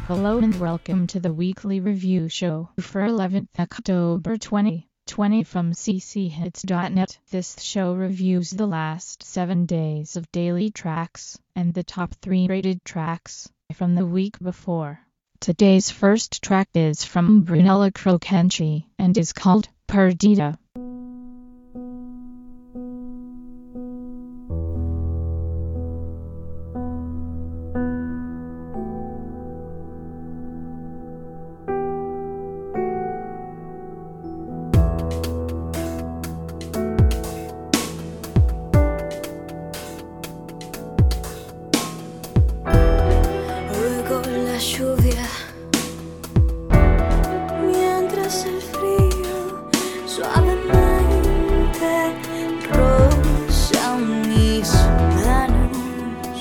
Hello and welcome to the weekly review show for 11th October 2020 from cchits.net. This show reviews the last 7 days of daily tracks and the top 3 rated tracks from the week before. Today's first track is from Brunello Crocanci and is called Perdita. Lluvia, mientras el frío suavemente roza mis manos,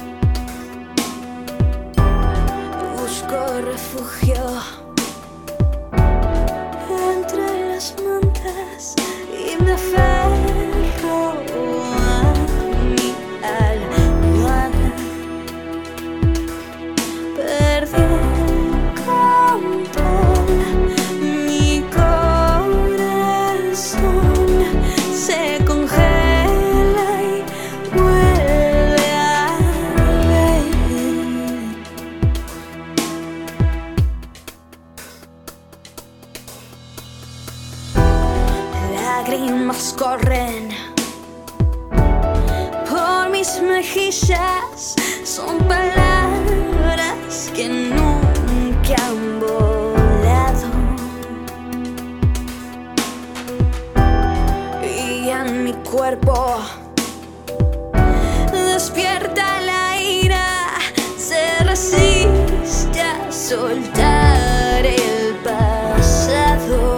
busco refugio entre las mantas y me aferro a mi almohada. Lágrimas corren por mis mejillas, son palabras que nunca han volado, y en mi cuerpo despierta la ira, se resiste a soltar el pasado.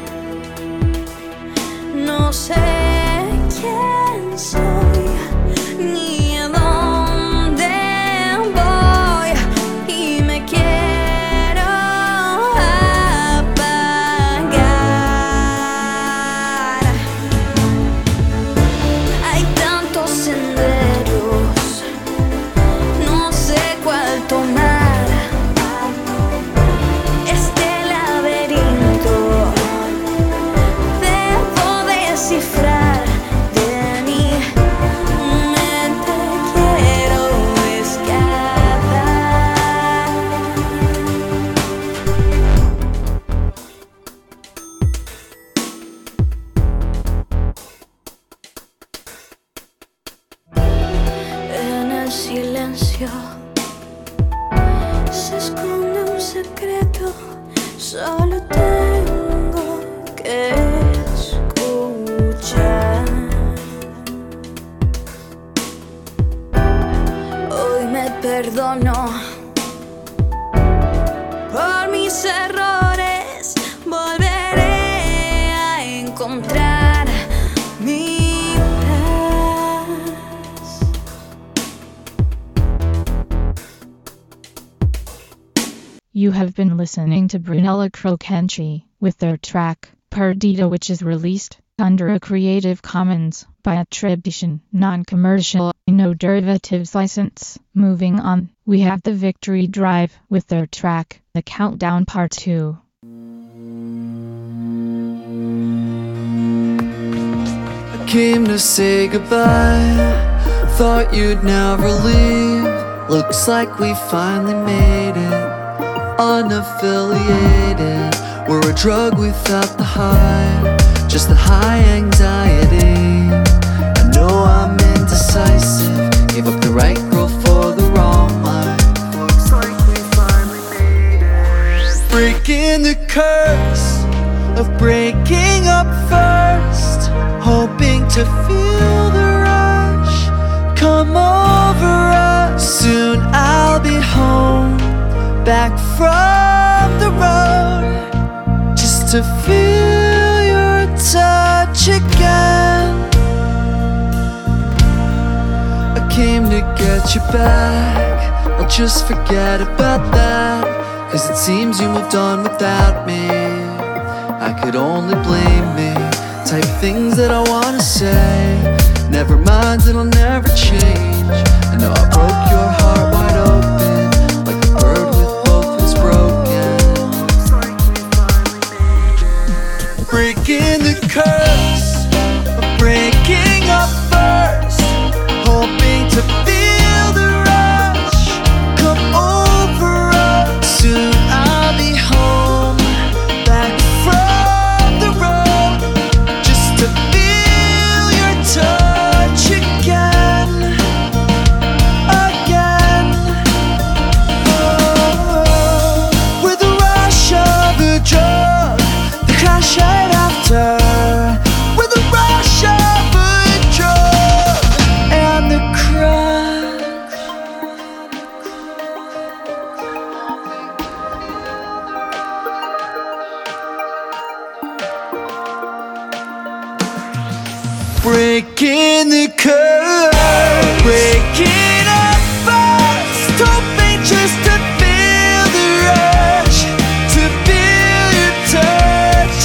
No sé quién soy ni a dónde voy y me quiero apagar. Hay tantos senderos, no sé cuál tomar. Este laberinto descifrar de mi mente, quiero escapar. En el silencio se esconde un secreto, solo tengo que escuchar. Hoy me perdono por mis errores, volveré a encontrar mi paz. You have been listening to Brunello Crocanci with their track Perdita, which is released under a Creative Commons by attribution, non-commercial, no derivatives license. Moving on, we have the Victory Drive with their track The Countdown Part 2. I came to say goodbye, thought you'd never leave. Looks like we finally made it, unaffiliated. We're a drug without the high, just the high anxiety. I know I'm indecisive, gave up the right girl for the wrong life. Looks like we finally made it. Breaking the curse of breaking up first, hoping to feel the rush come over us. Soon I'll be home, back from the road, just to feel your touch again. I came to get you back, I'll just forget about that, 'cause it seems you moved on without me. I could only blame me, type things that I wanna say. Never mind, it'll never change. I know I broke your heart wide open, like a bird with both its in the curve. Breaking up fast, hoping just to feel the rush, to feel your touch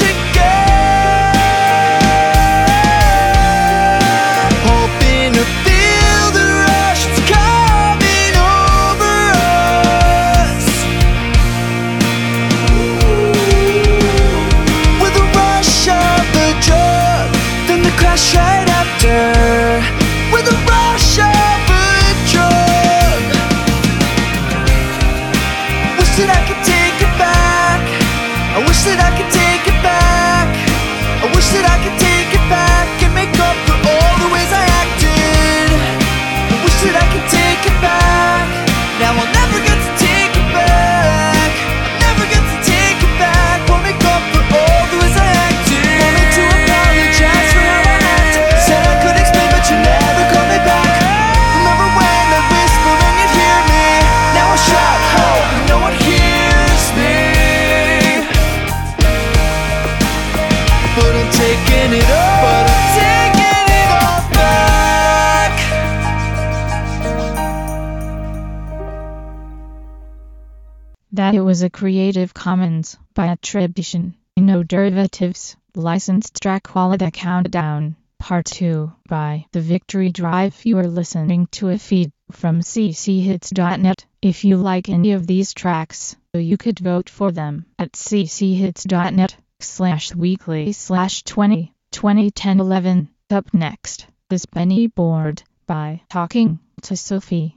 again. Hoping to feel the rush that's coming over us. With the rush of the drug, then the crash right after. With the rush of a drug. Wish that I could take it back. I wish that I could take it back. I wish that I could take it back and make up for all the ways I acted. I wish that I could take it back. Now I'll never get to take it back. I'll never get to take it back. Won't make up for all the ways I acted. Wanted to apologize for how I acted. Said I could explain but you never called me back. Remember when I whispered and you'd hear me? Now I shout, hope no one hears me. But I'm taking it all. But I'm taking it all back. That it was a Creative Commons by attribution, no derivatives, licensed track Quality Countdown, Part 2 by The Victory Drive. You are listening to a feed from cchits.net. If you like any of these tracks, you could vote for them at cchits.net/weekly/201011. Up next is Penny Board by Talking to Sophie.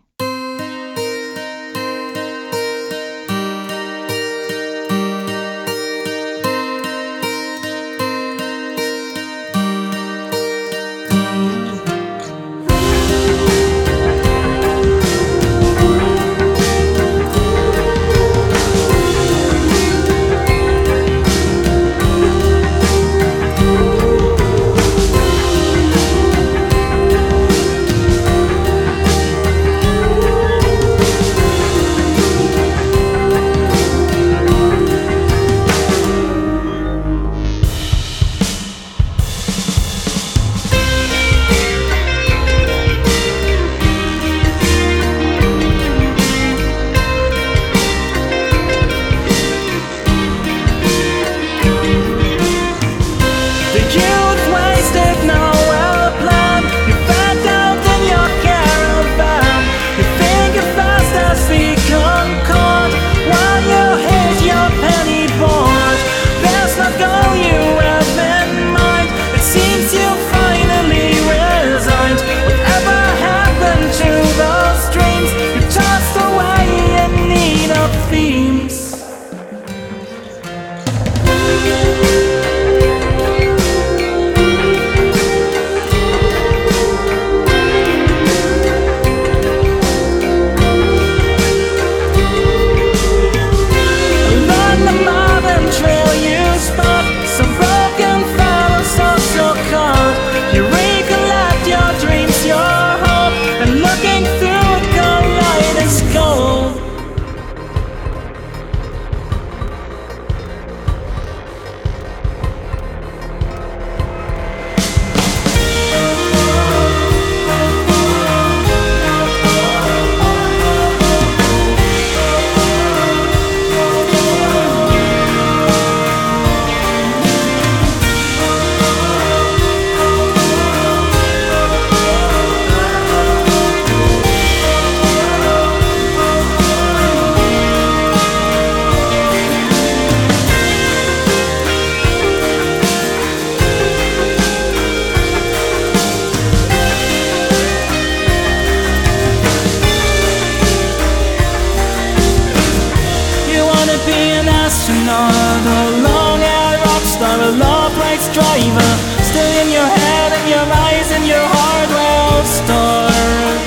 astronaut, a long-haired rock star, a love-race driver, still in your head and your eyes and your heart will start.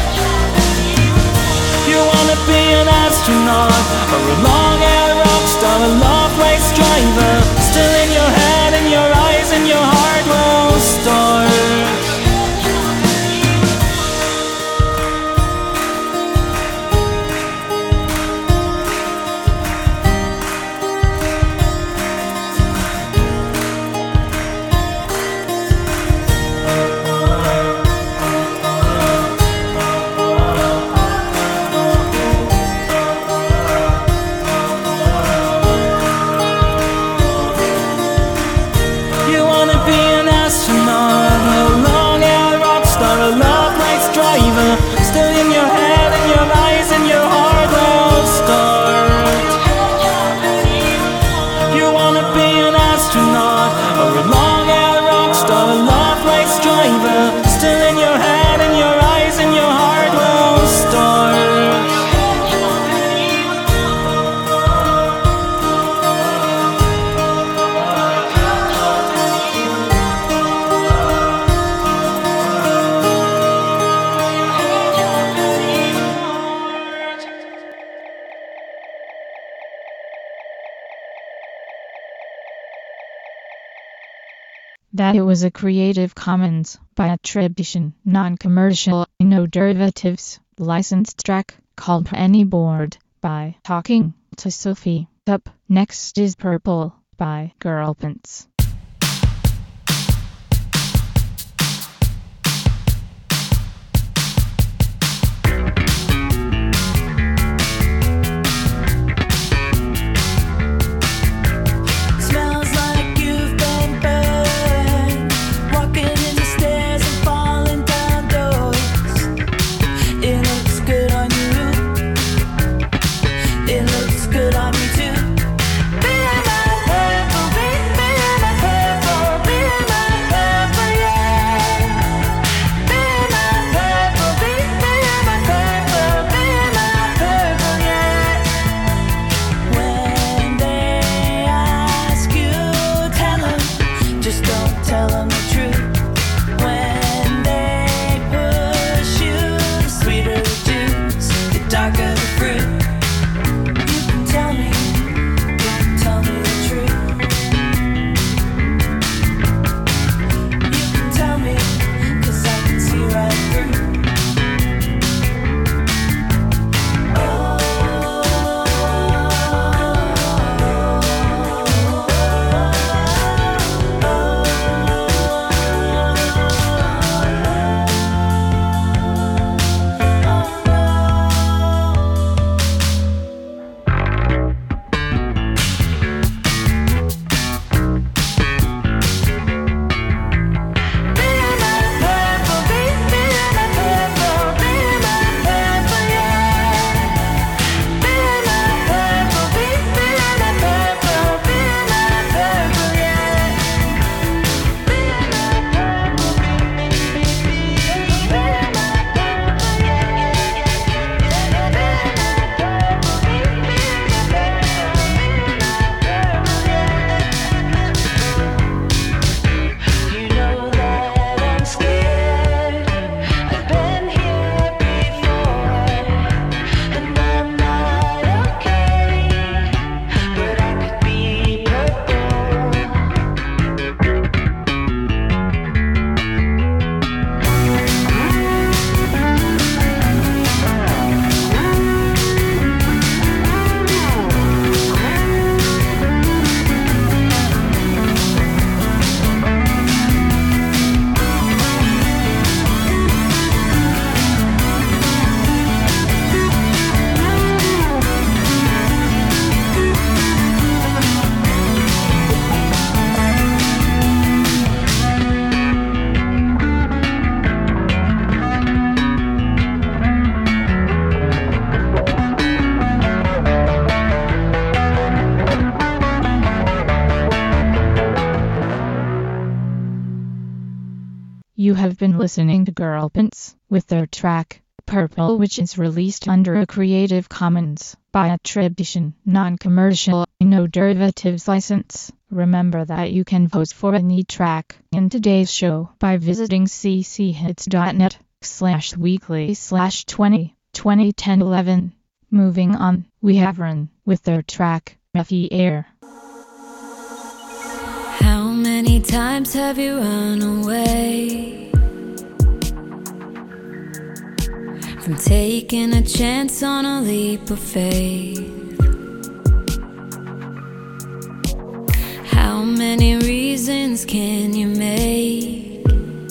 You wanna be an astronaut, or a long-haired rock star, a love-race driver, still in your head and your eyes and your heart will start. that it was a Creative Commons by attribution, non-commercial, no derivatives, licensed track called Penny Board by Talking to Sophie. Up next is Purple by Girl Pants. You have been listening to Girl Pants with their track, Purple, which is released under a Creative Commons by attribution, non-commercial, no derivatives license. Remember that you can vote for any track in today's show by visiting cchits.net/weekly/201011. Moving on, we have Run with their track, Roughy Air. How many times have you run away from taking a chance on a leap of faith? How many reasons can you make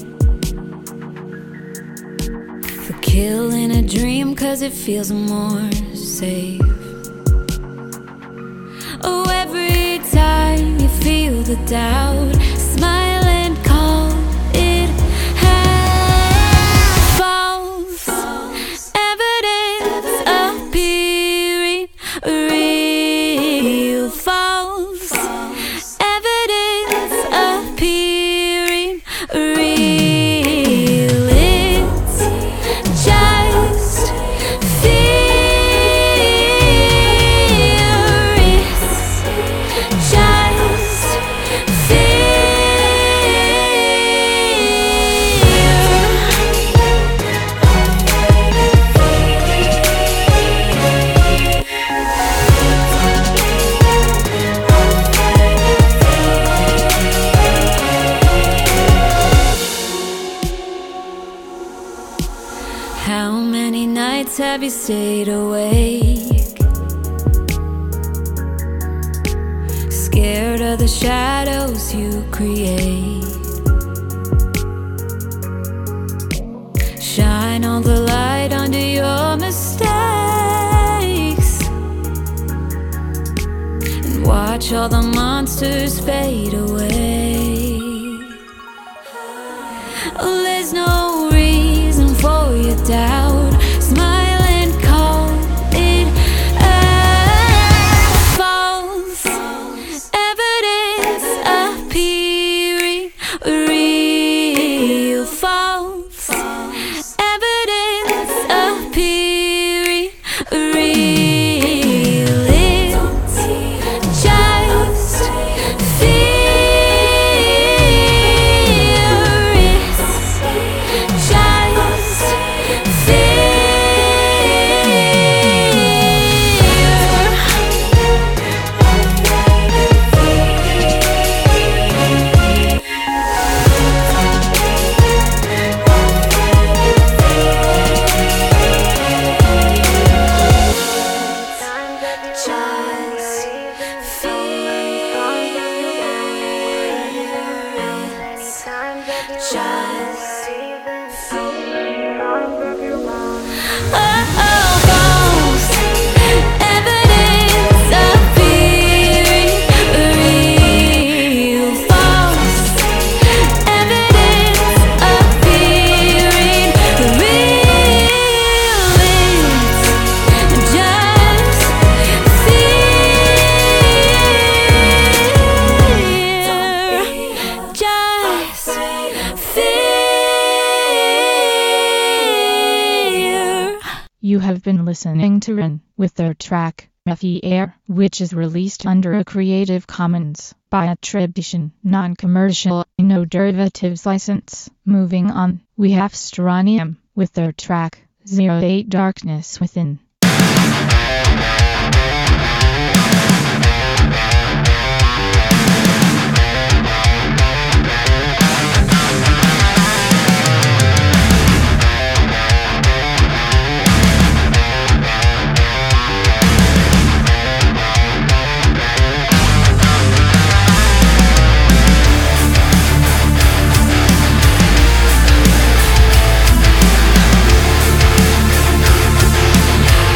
for killing a dream 'cause it feels more safe? Oh, every time you feel the doubt, smile and call it half false. Evidence appearing real. False evidence appearing real. It's just fear. It's just fear. How many nights have you stayed awake? Scared of the shadows you create. Shine all the light onto your mistakes and watch all the monsters fade away. Oh, there's no reason for your doubt. Smile and call it false evidence appearing real. False evidence appearing real. It's just fear. It's just You have been listening to Rin with their track, Effie Air, which is released under a Creative Commons by attribution, non-commercial, no derivatives license. Moving on, we have Strontium with their track, 08 Darkness Within. I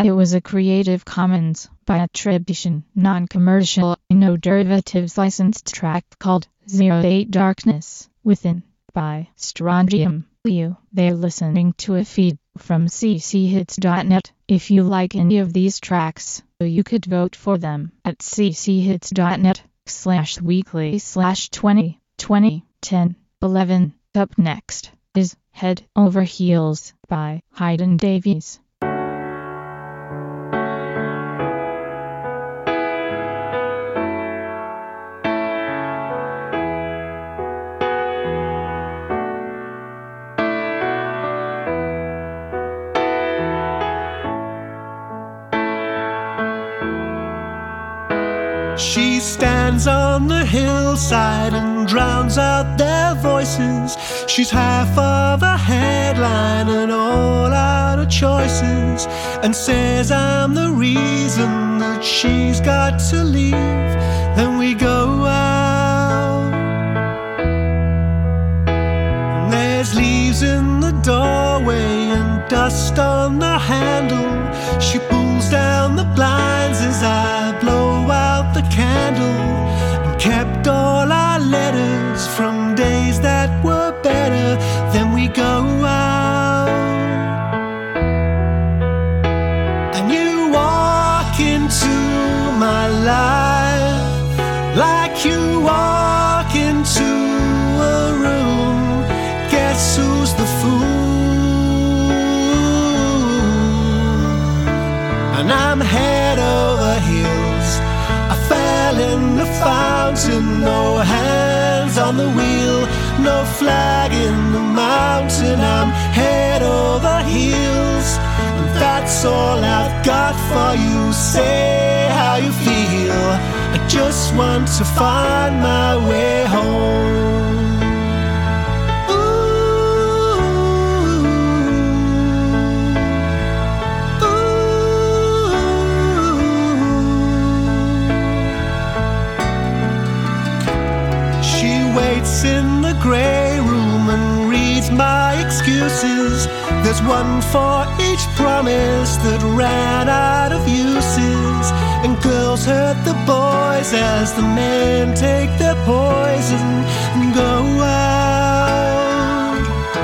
It was a Creative Commons by attribution, non-commercial, no derivatives licensed track called 08 Darkness Within by Strontium. They're listening to a feed from cchits.net. If you like any of these tracks, you could vote for them at cchits.net/weekly/20201011. Up next is Head Over Heels by Hayden Davies. She stands on the hillside and drowns out their voices. She's half of a headline and all out of choices, and says I'm the reason that she's got to leave. Then we go out, and there's leaves in the doorway and dust on the handle. She pulls down the blinds as I blow out the candle, and kept all our letters from days that were better. Then we go out, and you walk into my life like you walk into a room. Guess who's the fool? And I'm head over heels. I fell in the fountain, no hands on the wheel, no flag in the mountain. I'm head over heels, and that's all I've got for you. Say how you feel. I just want to find my way home. In the grey room and reads my excuses. There's one for each promise that ran out of uses. And girls hurt the boys as the men take their poison and go out.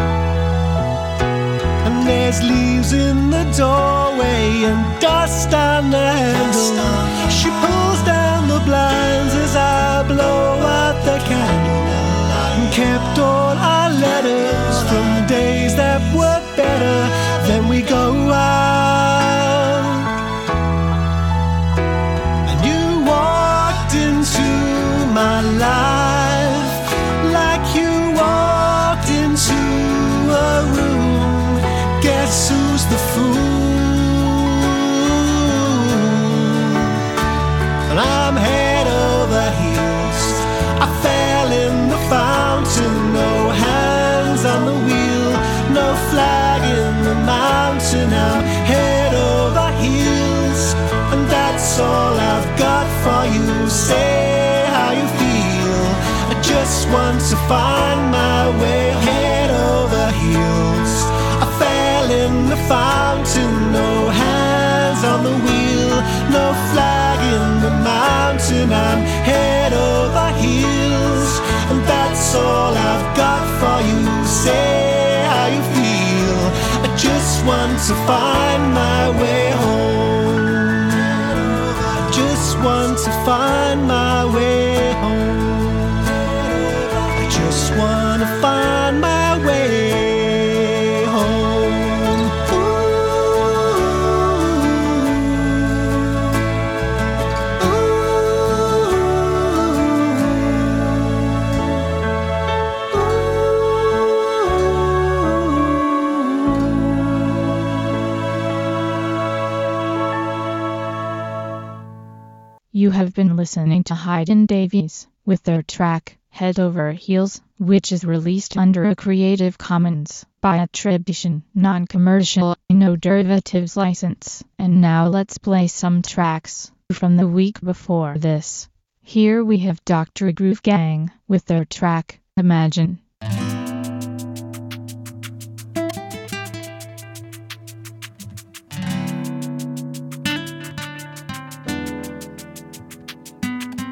And there's leaves in the doorway and dust on the handle. She pulls down the blinds as I blow out the candle. Kept all our letters from days that were better. Then we go out, and you walked into my life like you walked into a room. Guess who's the fool? And I'm head over heels. I fell in the fountain, no hands on the wheel, no flag in the mountain. I'm head over heels, and that's all I've got for you. Say how you feel. I just want to find my way. Head over heels. I fell in the fountain, no hands on the wheel, no flag in the mountain. I'm head over heels, and that's all I've got for you. Say how you feel. I just want to find my way home. I just want to find my way home. I just want to find my way home. You have been listening to Hayden Davies with their track Head Over Heels, which is released under a Creative Commons by attribution, non-commercial, no derivatives license. And now let's play some tracks from the week before this. Here we have Dr. Groove Gang with their track Imagine.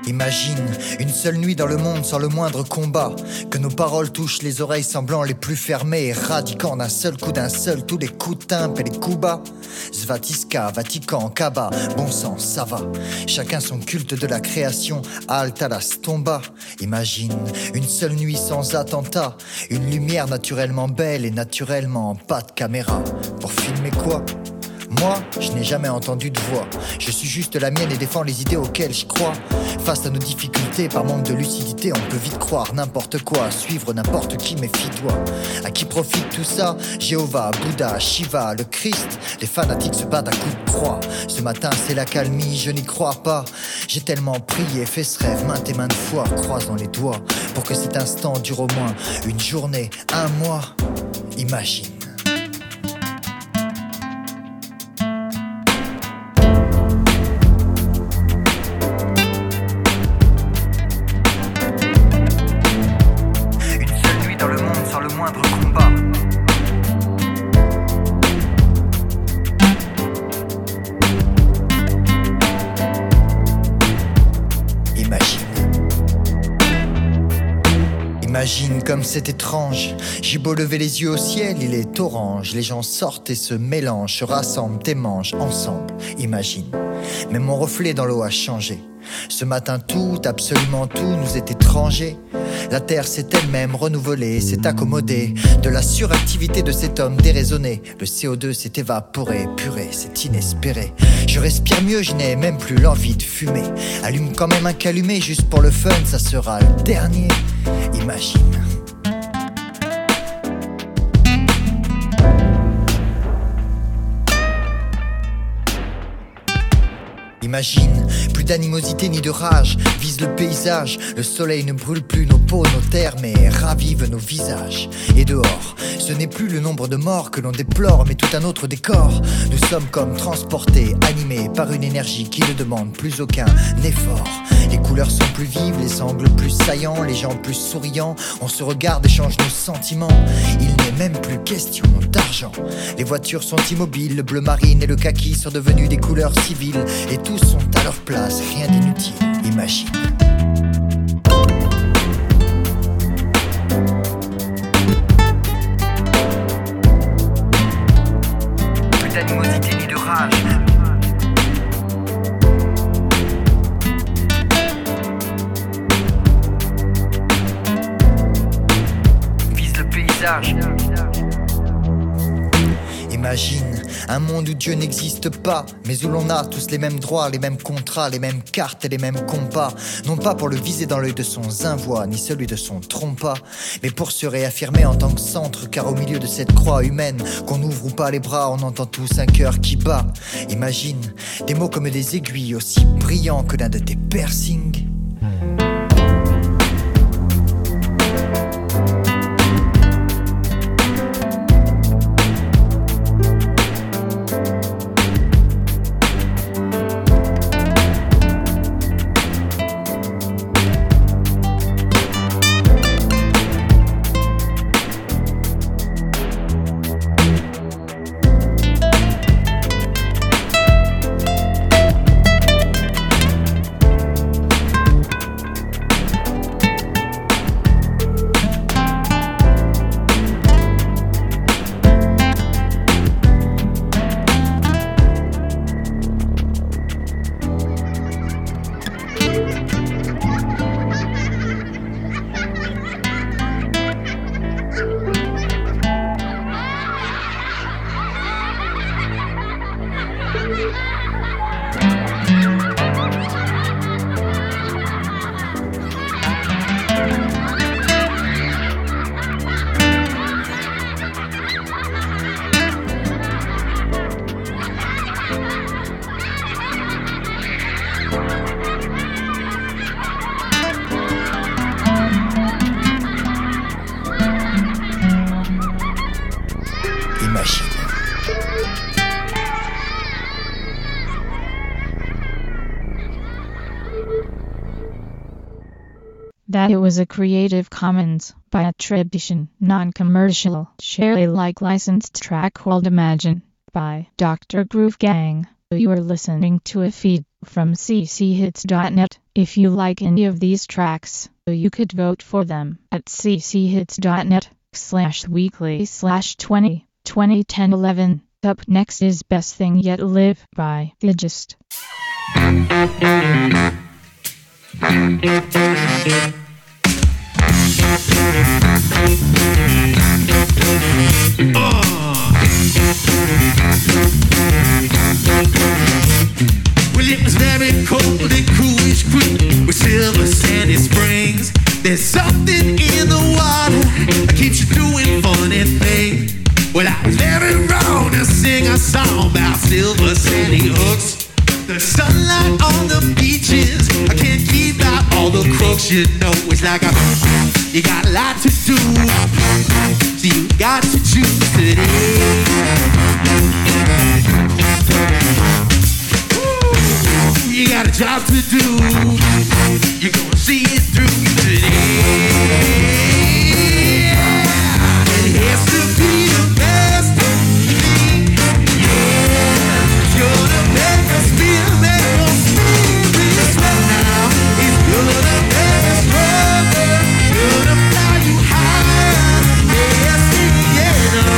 Imagine une seule nuit dans le monde sans le moindre combat, que nos paroles touchent les oreilles semblant les plus fermées, éradiquant d'un seul coup tous les coups de timbre et les coups bas. Svatiska, Vatican, Kaba, bon sang, ça va. Chacun son culte de la création, halte à la stomba. Imagine une seule nuit sans attentat, une lumière naturellement belle et naturellement pas de caméra. Pour filmer quoi ? Moi, je n'ai jamais entendu de voix. Je suis juste la mienne et défends les idées auxquelles je crois. Face à nos difficultés, par manque de lucidité, on peut vite croire n'importe quoi, suivre n'importe qui, méfie-toi. À qui profite tout ça ? Jéhovah, Bouddha, Shiva, le Christ. Les fanatiques se battent à coups de croix. Ce matin, c'est l'accalmie, je n'y crois pas. J'ai tellement prié, fait ce rêve maintes et maintes fois, croisant les doigts, pour que cet instant dure au moins une journée, un mois. Imagine. Imagine comme c'est étrange, j'ai beau lever les yeux au ciel, il est orange. Les gens sortent et se mélangent, se rassemblent et mangent ensemble. Imagine, même mon reflet dans l'eau a changé. Ce matin tout, absolument tout nous est étranger. La terre s'est elle-même renouvelée, s'est accommodée de la suractivité de cet homme déraisonné. Le CO2 s'est évaporé, purée, c'est inespéré. Je respire mieux, je n'ai même plus l'envie de fumer. Allume quand même un calumet, juste pour le fun, ça sera le dernier. Imagine. Imagine, plus d'animosité ni de rage, vise le paysage. Le soleil ne brûle plus nos peaux, nos terres, mais ravive nos visages. Et dehors, ce n'est plus le nombre de morts que l'on déplore, mais tout un autre décor. Nous sommes comme transportés, animés par une énergie qui ne demande plus aucun effort. Les couleurs sont plus vives, les angles plus saillants, les gens plus souriants. On se regarde, échange nos sentiments. Il n'est même plus question d'argent. Les voitures sont immobiles, le bleu marine et le kaki sont devenus des couleurs civiles. Et tous sont à leur place, rien d'inutile, imagine. Plus d'animosité ni de rage. Vise le paysage. Imagine un monde où Dieu n'existe pas, mais où l'on a tous les mêmes droits, les mêmes contrats, les mêmes cartes et les mêmes compas. Non pas pour le viser dans l'œil de son zinvoix, ni celui de son trompa, mais pour se réaffirmer en tant que centre, car au milieu de cette croix humaine, qu'on ouvre ou pas les bras, on entend tous un cœur qui bat. Imagine des mots comme des aiguilles, aussi brillants que l'un de tes piercings. That it was a Creative Commons by attribution, non-commercial, share Alike licensed track called Imagine by Dr. Groove Gang. You are listening to a feed from cchits.net. If you like any of these tracks, you could vote for them at cchits.net/weekly/20 2010-11. Up next is Best Thing Yet Live by The Gist. Well, it was very cold and coolish creek with silver sandy springs. There's something in the water that keeps you doing funny things. Well, I was very wrong to sing a song about silver sandy hooks. The sunlight on the beaches, I can't keep out all the crooks. You know, it's like you got a lot to do, so you got to choose today. You got a job to do, you're gonna see it through today. It has to be the best thing, yeah. It's gonna make us feel, make us feel right now. It's gonna make us stronger, gonna fly you higher. Best thing, yeah, no.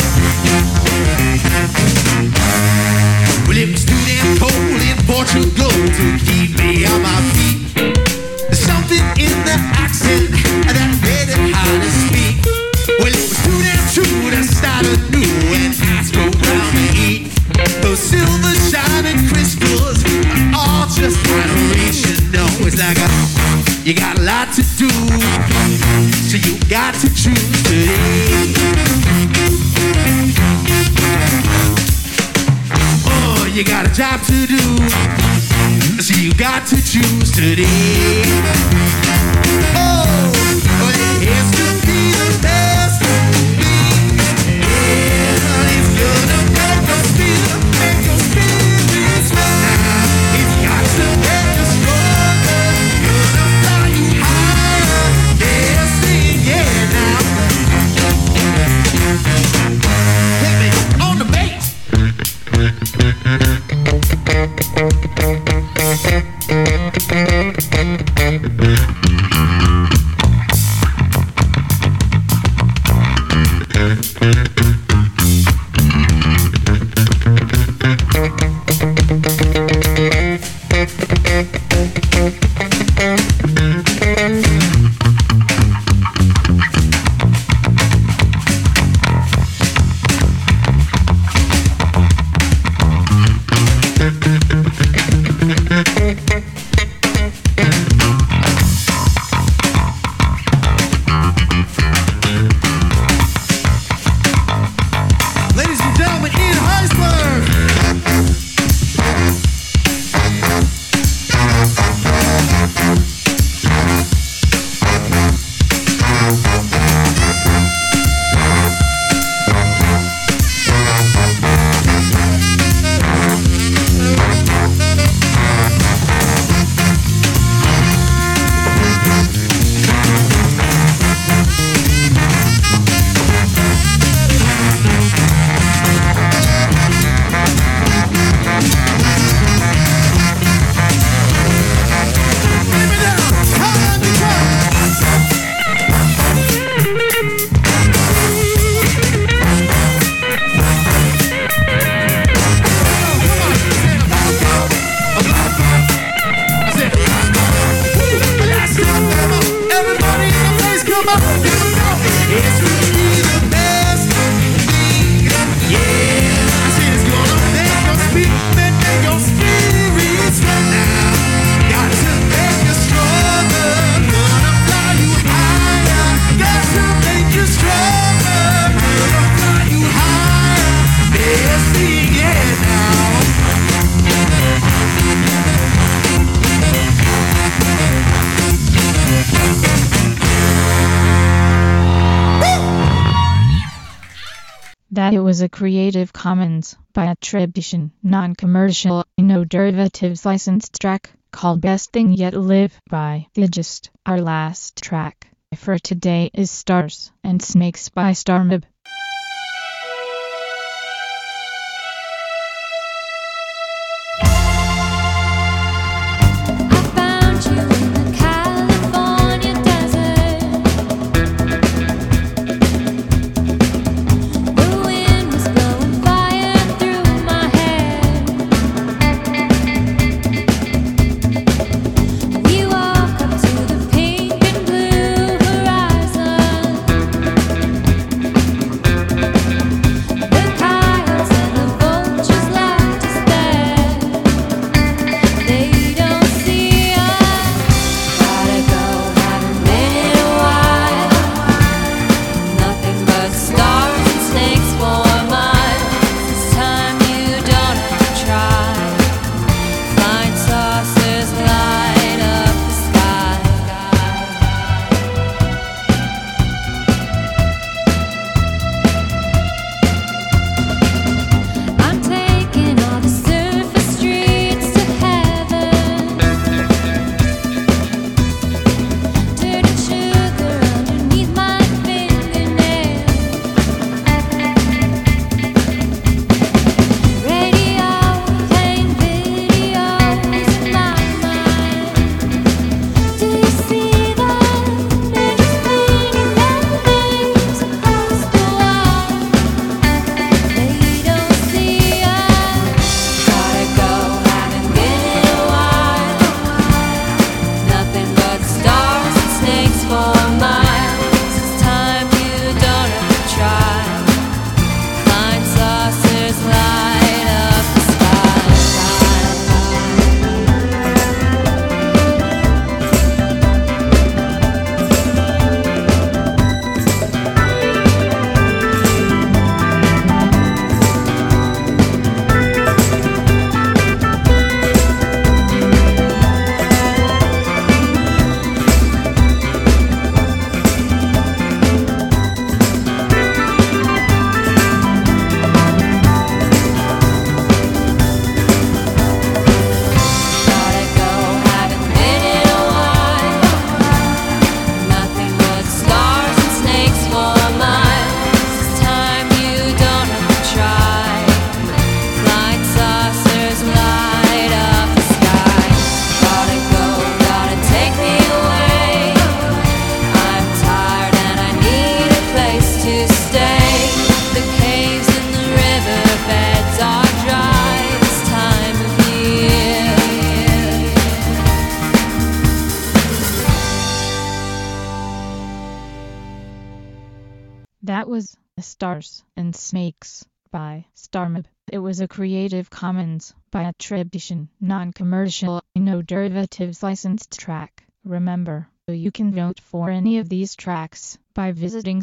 Well, it was too damn cold in Portugal to keep me on my feet. There's something in the accent that made it hard to speak. Well, it was too damn true to start anew and ask around to eat. Those silver shining crystals are all just out of reach. You know, it's like you got a lot to do, so you got to choose today. You got a job to do, so you got to choose today. Oh, it has to be the best thing. Yeah, it's gonna make us feel this now. It's got to make us stronger, gonna fly you higher. Best thing, yeah, now. Hit me on the bass. That it was a Creative Commons by attribution, non-commercial, no derivatives licensed track called Best Thing Yet Live by The Gist. Our last track for today is Stars and Snakes by Starmob. stay. The caves and the riverbeds are dry this time of year. That was Stars and Snakes by Starmob. It was a Creative Commons by attribution, non-commercial, no derivatives licensed track. Remember, you can vote for any of these tracks by visiting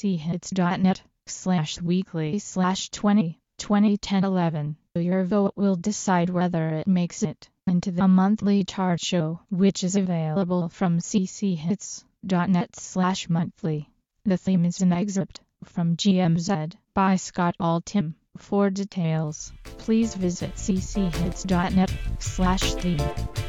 cchits.net/weekly/201011. Your vote will decide whether it makes it into the monthly chart show, which is available from cchits.net/monthly. The theme is an excerpt from GMZ by Scott Altham. For details, please visit cchits.net/theme.